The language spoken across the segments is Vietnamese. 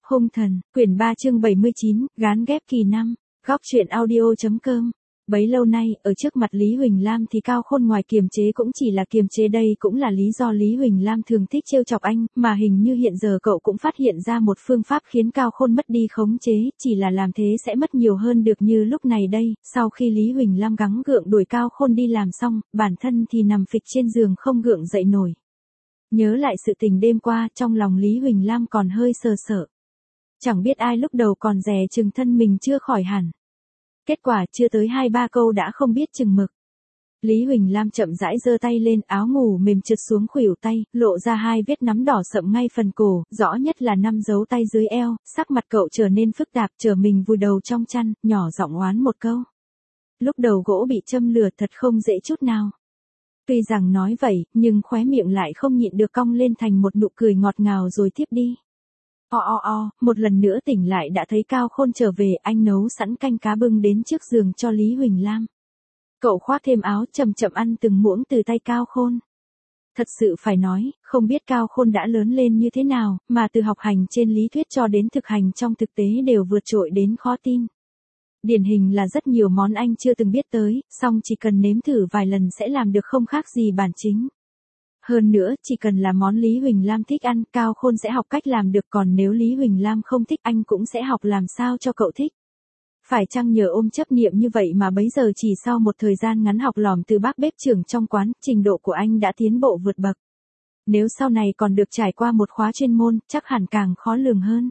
Hung thần, quyển 3 chương 79, gán ghép kỳ 5, góc truyện audio.com. Bấy lâu nay, ở trước mặt Lý Huỳnh Lam thì Cao Khôn ngoài kiềm chế cũng chỉ là kiềm chế, đây cũng là lý do Lý Huỳnh Lam thường thích trêu chọc anh, mà hình như hiện giờ cậu cũng phát hiện ra một phương pháp khiến Cao Khôn mất đi khống chế, chỉ là làm thế sẽ mất nhiều hơn được như lúc này đây. Sau khi Lý Huỳnh Lam gắng gượng đuổi Cao Khôn đi làm xong, bản thân thì nằm phịch trên giường không gượng dậy nổi. Nhớ lại sự tình đêm qua, trong lòng Lý Huỳnh Lam còn hơi sờ sợ. Chẳng biết ai lúc đầu còn dè chừng thân mình chưa khỏi hẳn. Kết quả chưa tới 2-3 câu đã không biết chừng mực. Lý Huỳnh Lam chậm rãi giơ tay lên, áo ngủ mềm trượt xuống khuỷu tay, lộ ra 2 vết nắm đỏ sậm ngay phần cổ, rõ nhất là 5 dấu tay dưới eo. Sắc mặt cậu trở nên phức tạp, trở mình vùi đầu trong chăn, nhỏ giọng oán một câu. Lúc đầu gỗ bị châm lửa thật không dễ chút nào. Tuy rằng nói vậy, nhưng khóe miệng lại không nhịn được cong lên thành một nụ cười ngọt ngào rồi tiếp đi. Một lần nữa tỉnh lại đã thấy Cao Khôn trở về, anh nấu sẵn canh cá bưng đến trước giường cho Lý Huỳnh Lam. Cậu khoác thêm áo chậm chậm ăn từng muỗng từ tay Cao Khôn. Thật sự phải nói, không biết Cao Khôn đã lớn lên như thế nào, mà từ học hành trên lý thuyết cho đến thực hành trong thực tế đều vượt trội đến khó tin. Điển hình là rất nhiều món anh chưa từng biết tới, song chỉ cần nếm thử vài lần sẽ làm được không khác gì bản chính. Hơn nữa, chỉ cần là món Lý Huỳnh Lam thích ăn, Cao Khôn sẽ học cách làm được, còn nếu Lý Huỳnh Lam không thích, anh cũng sẽ học làm sao cho cậu thích. Phải chăng nhờ ôm chấp niệm như vậy mà bấy giờ chỉ sau một thời gian ngắn học lỏm từ bác bếp trưởng trong quán, trình độ của anh đã tiến bộ vượt bậc. Nếu sau này còn được trải qua một khóa chuyên môn, chắc hẳn càng khó lường hơn.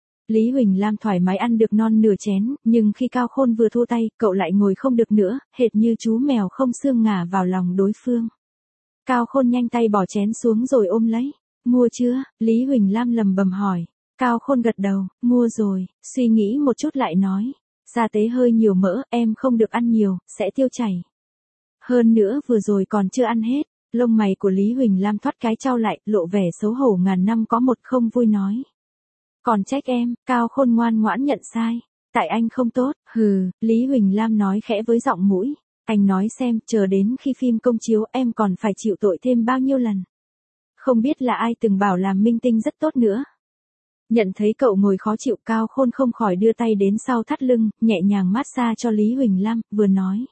Lý Huỳnh Lam thoải mái ăn được non nửa chén, nhưng khi Cao Khôn vừa thu tay, cậu lại ngồi không được nữa, hệt như chú mèo không xương ngả vào lòng đối phương. Cao Khôn nhanh tay bỏ chén xuống rồi ôm lấy. Mua chưa? Lý Huỳnh Lam lầm bầm hỏi. Cao Khôn gật đầu, mua rồi, suy nghĩ một chút lại nói. Gia tế hơi nhiều mỡ, em không được ăn nhiều, sẽ tiêu chảy. Hơn nữa vừa rồi còn chưa ăn hết. Lông mày của Lý Huỳnh Lam thoát cái chau lại, lộ vẻ xấu hổ ngàn năm có một, không vui nói. Còn trách em, Cao Khôn ngoan ngoãn nhận sai. Tại anh không tốt, Lý Huỳnh Lam nói khẽ với giọng mũi. Anh nói xem, chờ đến khi phim công chiếu em còn phải chịu tội thêm bao nhiêu lần. Không biết là ai từng bảo làm minh tinh rất tốt nữa. Nhận thấy cậu ngồi khó chịu, Cao Khôn không khỏi đưa tay đến sau thắt lưng, nhẹ nhàng massage cho Lý Huỳnh Lam, vừa nói.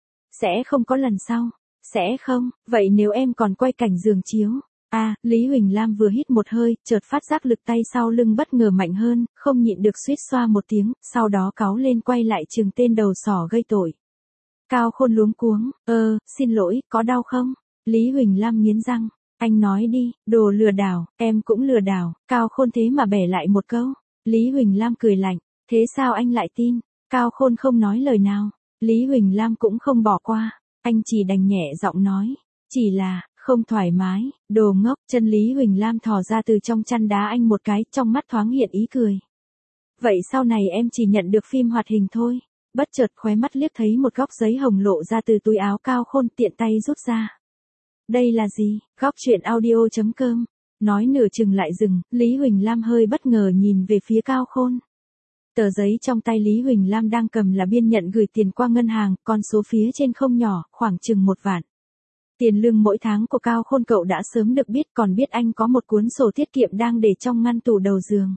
Sẽ không có lần sau. Sẽ không, vậy nếu em còn quay cảnh giường chiếu. Lý Huỳnh Lam vừa hít một hơi, chợt phát giác lực tay sau lưng bất ngờ mạnh hơn, không nhịn được suýt xoa một tiếng, sau đó cáu lên quay lại chừng tên đầu sỏ gây tội. Cao Khôn luống cuống, xin lỗi, có đau không? Lý Huỳnh Lam nghiến răng, anh nói đi, đồ lừa đảo, em cũng lừa đảo. Cao Khôn thế mà bẻ lại một câu. Lý Huỳnh Lam cười lạnh, thế sao anh lại tin? Cao Khôn không nói lời nào. Lý Huỳnh Lam cũng không bỏ qua, anh chỉ đành nhẹ giọng nói, chỉ là không thoải mái. Đồ ngốc. Chân Lý Huỳnh Lam thò ra từ trong chăn đá anh một cái, trong mắt thoáng hiện ý cười. Vậy sau này em chỉ nhận được phim hoạt hình thôi. Bất chợt khóe mắt liếc thấy một góc giấy hồng lộ ra từ túi áo Cao Khôn, tiện tay rút ra. Đây là gì? Góc truyện audio.com. Nói nửa chừng lại dừng, Lý Huỳnh Lam hơi bất ngờ nhìn về phía Cao Khôn. Tờ giấy trong tay Lý Huỳnh Lam đang cầm là biên nhận gửi tiền qua ngân hàng, con số phía trên không nhỏ, khoảng chừng 1 vạn. Tiền lương mỗi tháng của Cao Khôn cậu đã sớm được biết, còn biết anh có một cuốn sổ tiết kiệm đang để trong ngăn tủ đầu giường.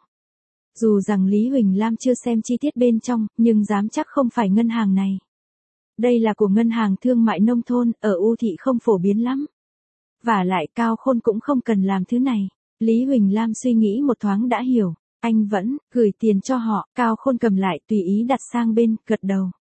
Dù rằng Lý Huỳnh Lam chưa xem chi tiết bên trong, nhưng dám chắc không phải ngân hàng này. Đây là của ngân hàng thương mại nông thôn, ở U thị không phổ biến lắm. Vả lại Cao Khôn cũng không cần làm thứ này. Lý Huỳnh Lam suy nghĩ một thoáng đã hiểu, anh vẫn gửi tiền cho họ. Cao Khôn cầm lại, tùy ý đặt sang bên, gật đầu.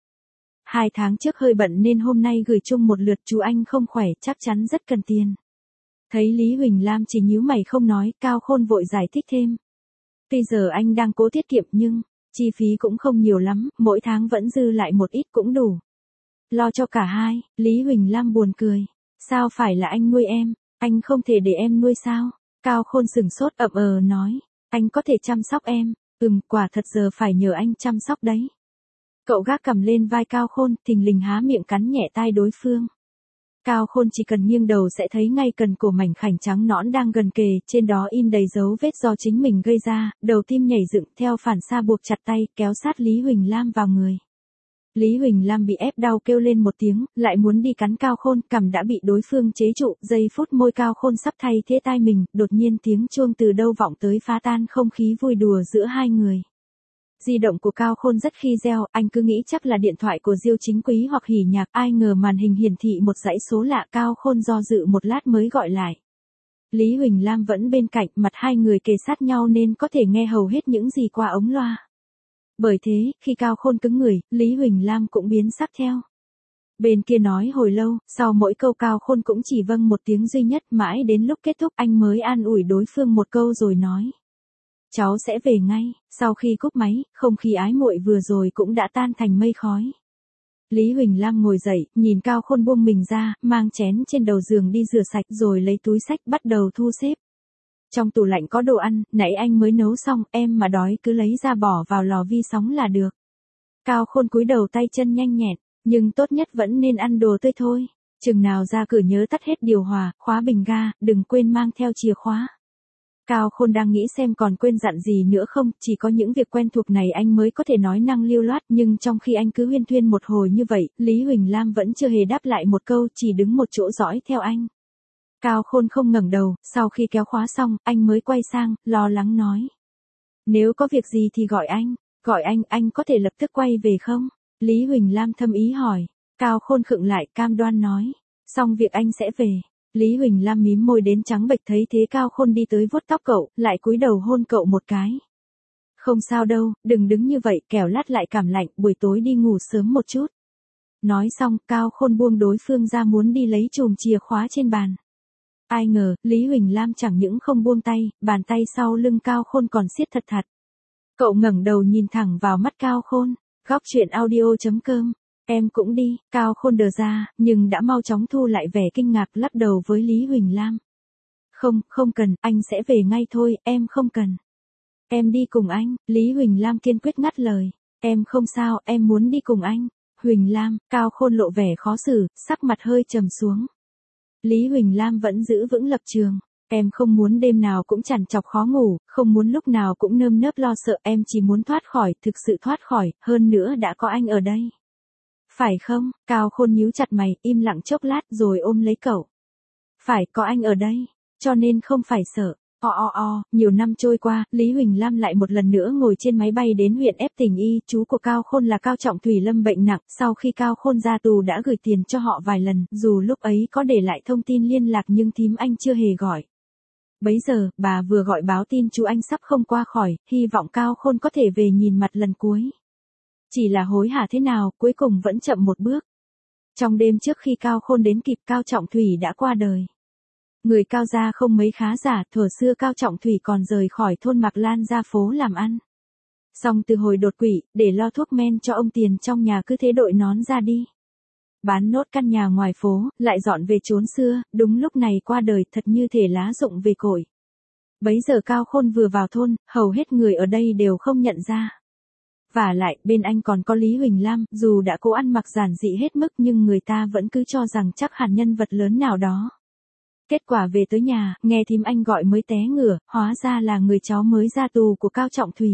2 tháng trước hơi bận nên hôm nay gửi chung một lượt, chú anh không khỏe, chắc chắn rất cần tiền. Thấy Lý Huỳnh Lam chỉ nhíu mày không nói, Cao Khôn vội giải thích thêm. Tuy giờ anh đang cố tiết kiệm nhưng, chi phí cũng không nhiều lắm, mỗi tháng vẫn dư lại một ít cũng đủ. Lo cho cả hai. Lý Huỳnh Lam buồn cười. Sao phải là anh nuôi em, anh không thể để em nuôi sao? Cao Khôn sửng sốt nói. Anh có thể chăm sóc em, quả thật giờ phải nhờ anh chăm sóc đấy. Cậu gác cầm lên vai Cao Khôn, thình lình há miệng cắn nhẹ tai đối phương. Cao Khôn chỉ cần nghiêng đầu sẽ thấy ngay cần cổ mảnh khảnh trắng nõn đang gần kề, trên đó in đầy dấu vết do chính mình gây ra, đầu tim nhảy dựng, theo phản xạ buộc chặt tay, kéo sát Lý Huỳnh Lam vào người. Lý Huỳnh Lam bị ép đau kêu lên một tiếng, lại muốn đi cắn Cao Khôn, cằm đã bị đối phương chế trụ, giây phút môi Cao Khôn sắp thay thế tai mình, đột nhiên tiếng chuông từ đâu vọng tới phá tan không khí vui đùa giữa hai người. Di động của Cao Khôn rất khi reo, anh cứ nghĩ chắc là điện thoại của Diêu Chính Quý hoặc Hỉ Nhạc, ai ngờ màn hình hiển thị một dãy số lạ. Cao Khôn do dự một lát mới gọi lại. Lý Huỳnh Lam vẫn bên cạnh, mặt hai người kề sát nhau nên có thể nghe hầu hết những gì qua ống loa. Bởi thế, khi Cao Khôn cứng người, Lý Huỳnh Lam cũng biến sắc theo. Bên kia nói hồi lâu, sau mỗi câu Cao Khôn cũng chỉ vâng một tiếng duy nhất, mãi đến lúc kết thúc anh mới an ủi đối phương một câu rồi nói. Cháu sẽ về ngay. Sau khi cúp máy, không khí ái muội vừa rồi cũng đã tan thành mây khói. Lý Huỳnh Lam ngồi dậy, nhìn Cao Khôn buông mình ra, mang chén trên đầu giường đi rửa sạch rồi lấy túi xách bắt đầu thu xếp. Trong tủ lạnh có đồ ăn, nãy anh mới nấu xong, em mà đói cứ lấy ra bỏ vào lò vi sóng là được. Cao Khôn cúi đầu tay chân nhanh nhẹn, nhưng tốt nhất vẫn nên ăn đồ tươi thôi. Chừng nào ra cửa nhớ tắt hết điều hòa, khóa bình ga, đừng quên mang theo chìa khóa. Cao Khôn đang nghĩ xem còn quên dặn gì nữa không, chỉ có những việc quen thuộc này anh mới có thể nói năng lưu loát, nhưng trong khi anh cứ huyên thuyên một hồi như vậy, Lý Huỳnh Lam vẫn chưa hề đáp lại một câu, chỉ đứng một chỗ dõi theo anh. Cao Khôn không ngẩng đầu, sau khi kéo khóa xong, anh mới quay sang, lo lắng nói. Nếu có việc gì thì gọi anh có thể lập tức quay về không? Lý Huỳnh Lam thâm ý hỏi. Cao Khôn khựng lại, cam đoan nói. Xong việc anh sẽ về. Lý Huỳnh Lam mím môi đến trắng bệch, thấy thế Cao Khôn đi tới vuốt tóc cậu, lại cúi đầu hôn cậu một cái. Không sao đâu, đừng đứng như vậy, kẻo lát lại cảm lạnh, buổi tối đi ngủ sớm một chút. Nói xong, Cao Khôn buông đối phương ra muốn đi lấy chùm chìa khóa trên bàn. Ai ngờ, Lý Huỳnh Lam chẳng những không buông tay, bàn tay sau lưng Cao Khôn còn siết thật thật. Cậu ngẩng đầu nhìn thẳng vào mắt Cao Khôn. Góc truyện audio.com. Em cũng đi. Cao Khôn đờ ra, nhưng đã mau chóng thu lại vẻ kinh ngạc, lắc đầu với Lý Huỳnh Lam. Không cần, anh sẽ về ngay thôi, em không cần. Em đi cùng anh. Lý Huỳnh Lam kiên quyết ngắt lời. Em không sao, em muốn đi cùng anh. Huỳnh Lam. Cao Khôn lộ vẻ khó xử, sắc mặt hơi trầm xuống. Lý Huỳnh Lam vẫn giữ vững lập trường. Em không muốn đêm nào cũng trằn trọc khó ngủ, không muốn lúc nào cũng nơm nớp lo sợ, em chỉ muốn thoát khỏi, thực sự thoát khỏi, hơn nữa đã có anh ở đây. Phải không? Cao Khôn nhíu chặt mày, im lặng chốc lát rồi ôm lấy cậu. Phải, có anh ở đây, cho nên không phải sợ. Nhiều năm trôi qua, Lý Huỳnh Lam lại một lần nữa ngồi trên máy bay đến huyện Ép Tỉnh Y, chú của Cao Khôn là Cao Trọng Thủy lâm bệnh nặng, sau khi Cao Khôn ra tù đã gửi tiền cho họ vài lần, dù lúc ấy có để lại thông tin liên lạc nhưng thím anh chưa hề gọi. Bấy giờ, bà vừa gọi báo tin chú anh sắp không qua khỏi, hy vọng Cao Khôn có thể về nhìn mặt lần cuối. Chỉ là hối hả thế nào, cuối cùng vẫn chậm một bước. Trong đêm trước khi Cao Khôn đến kịp, Cao Trọng Thủy đã qua đời. Người Cao gia không mấy khá giả, thuở xưa Cao Trọng Thủy còn rời khỏi thôn Mạc Lan ra phố làm ăn. Xong từ hồi đột quỵ, để lo thuốc men cho ông tiền trong nhà cứ thế đội nón ra đi. Bán nốt căn nhà ngoài phố, lại dọn về chốn xưa, đúng lúc này qua đời, thật như thể lá rụng về cội. Bấy giờ Cao Khôn vừa vào thôn, hầu hết người ở đây đều không nhận ra. Vả lại, bên anh còn có Lý Huỳnh Lam, dù đã cố ăn mặc giản dị hết mức nhưng người ta vẫn cứ cho rằng chắc hẳn nhân vật lớn nào đó. Kết quả về tới nhà, nghe thím anh gọi mới té ngửa, hóa ra là người cháu mới ra tù của Cao Trọng Thủy.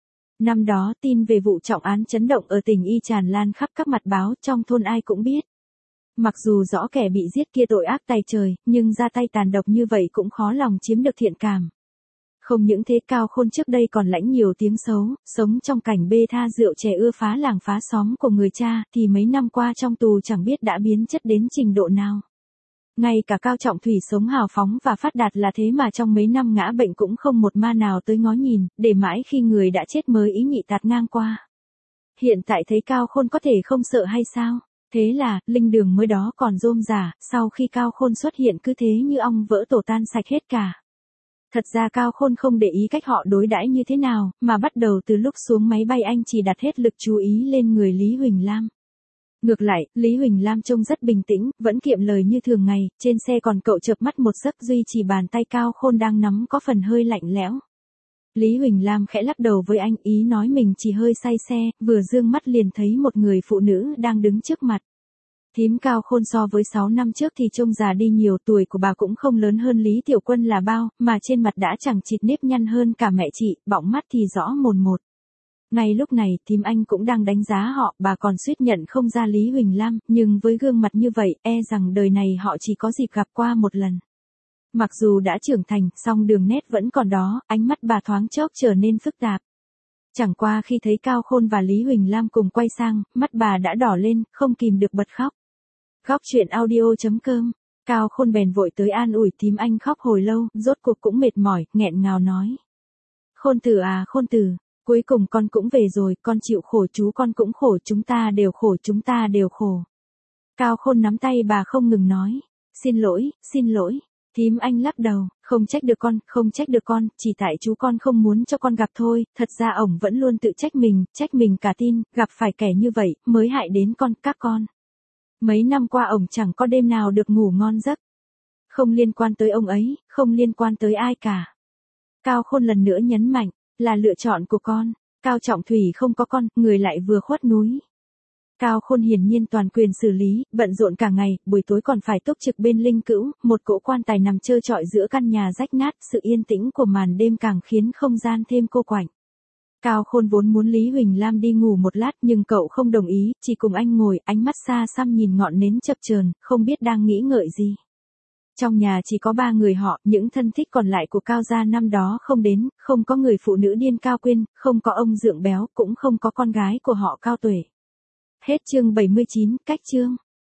Năm đó, tin về vụ trọng án chấn động ở tỉnh Y tràn lan khắp các mặt báo, trong thôn ai cũng biết. Mặc dù rõ kẻ bị giết kia tội ác tày trời, nhưng ra tay tàn độc như vậy cũng khó lòng chiếm được thiện cảm. Không những thế, Cao Khôn trước đây còn lãnh nhiều tiếng xấu, sống trong cảnh bê tha rượu chè ưa phá làng phá xóm của người cha, thì mấy năm qua trong tù chẳng biết đã biến chất đến trình độ nào. Ngay cả Cao Trọng Thủy sống hào phóng và phát đạt là thế mà trong mấy năm ngã bệnh cũng không một ma nào tới ngó nhìn, để mãi khi người đã chết mới ý nhị tạt ngang qua. Hiện tại thấy Cao Khôn có thể không sợ hay sao? Thế là, linh đường mới đó còn rôm rả, sau khi Cao Khôn xuất hiện cứ thế như ong vỡ tổ tan sạch hết cả. Thật ra Cao Khôn không để ý cách họ đối đãi như thế nào, mà bắt đầu từ lúc xuống máy bay anh chỉ đặt hết lực chú ý lên người Lý Huỳnh Lam. Ngược lại, Lý Huỳnh Lam trông rất bình tĩnh, vẫn kiệm lời như thường ngày, trên xe còn cậu chợp mắt một giấc duy chỉ bàn tay Cao Khôn đang nắm có phần hơi lạnh lẽo. Lý Huỳnh Lam khẽ lắc đầu với anh, ý nói mình chỉ hơi say xe, vừa dương mắt liền thấy một người phụ nữ đang đứng trước mặt. Thím Cao Khôn so với 6 năm trước thì trông già đi nhiều, tuổi của bà cũng không lớn hơn Lý Tiểu Quân là bao, mà trên mặt đã chẳng chịt nếp nhăn hơn cả mẹ chị, bọng mắt thì rõ mồn một. Ngay lúc này thím Anh cũng đang đánh giá họ, bà còn suýt nhận không ra Lý Huỳnh Lam, nhưng với gương mặt như vậy, e rằng đời này họ chỉ có dịp gặp qua một lần. Mặc dù đã trưởng thành, song đường nét vẫn còn đó, ánh mắt bà thoáng chốc trở nên phức tạp. Chẳng qua khi thấy Cao Khôn và Lý Huỳnh Lam cùng quay sang, mắt bà đã đỏ lên, không kìm được bật khóc. Góc truyện audio.com. Cao Khôn bèn vội tới an ủi thím Anh khóc hồi lâu, rốt cuộc cũng mệt mỏi, nghẹn ngào nói. Khôn tử à Khôn tử, cuối cùng con cũng về rồi, con chịu khổ, chú con cũng khổ, chúng ta đều khổ, chúng ta đều khổ. Cao Khôn nắm tay bà không ngừng nói. Xin lỗi, xin lỗi. Thím Anh lắc đầu, không trách được con, không trách được con, chỉ tại chú con không muốn cho con gặp thôi, thật ra ổng vẫn luôn tự trách mình cả tin, gặp phải kẻ như vậy, mới hại đến con, các con. Mấy năm qua ổng chẳng có đêm nào được ngủ ngon giấc. Không liên quan tới ông ấy, không liên quan tới ai cả. Cao Khôn lần nữa nhấn mạnh, là lựa chọn của con, Cao Trọng Thủy không có con, người lại vừa khuất núi. Cao Khôn hiển nhiên toàn quyền xử lý, bận rộn cả ngày, buổi tối còn phải túc trực bên linh cữu, một cỗ quan tài nằm trơ trọi giữa căn nhà rách nát, sự yên tĩnh của màn đêm càng khiến không gian thêm cô quạnh. Cao Khôn vốn muốn Lý Huỳnh Lam đi ngủ một lát nhưng cậu không đồng ý, chỉ cùng anh ngồi, ánh mắt xa xăm nhìn ngọn nến chập chờn, không biết đang nghĩ ngợi gì. Trong nhà chỉ có 3 người họ, những thân thích còn lại của Cao gia năm đó không đến, không có người phụ nữ điên Cao Quyên, không có ông Dượng Béo, cũng không có con gái của họ Cao Tuệ. Hết chương 79, cách chương.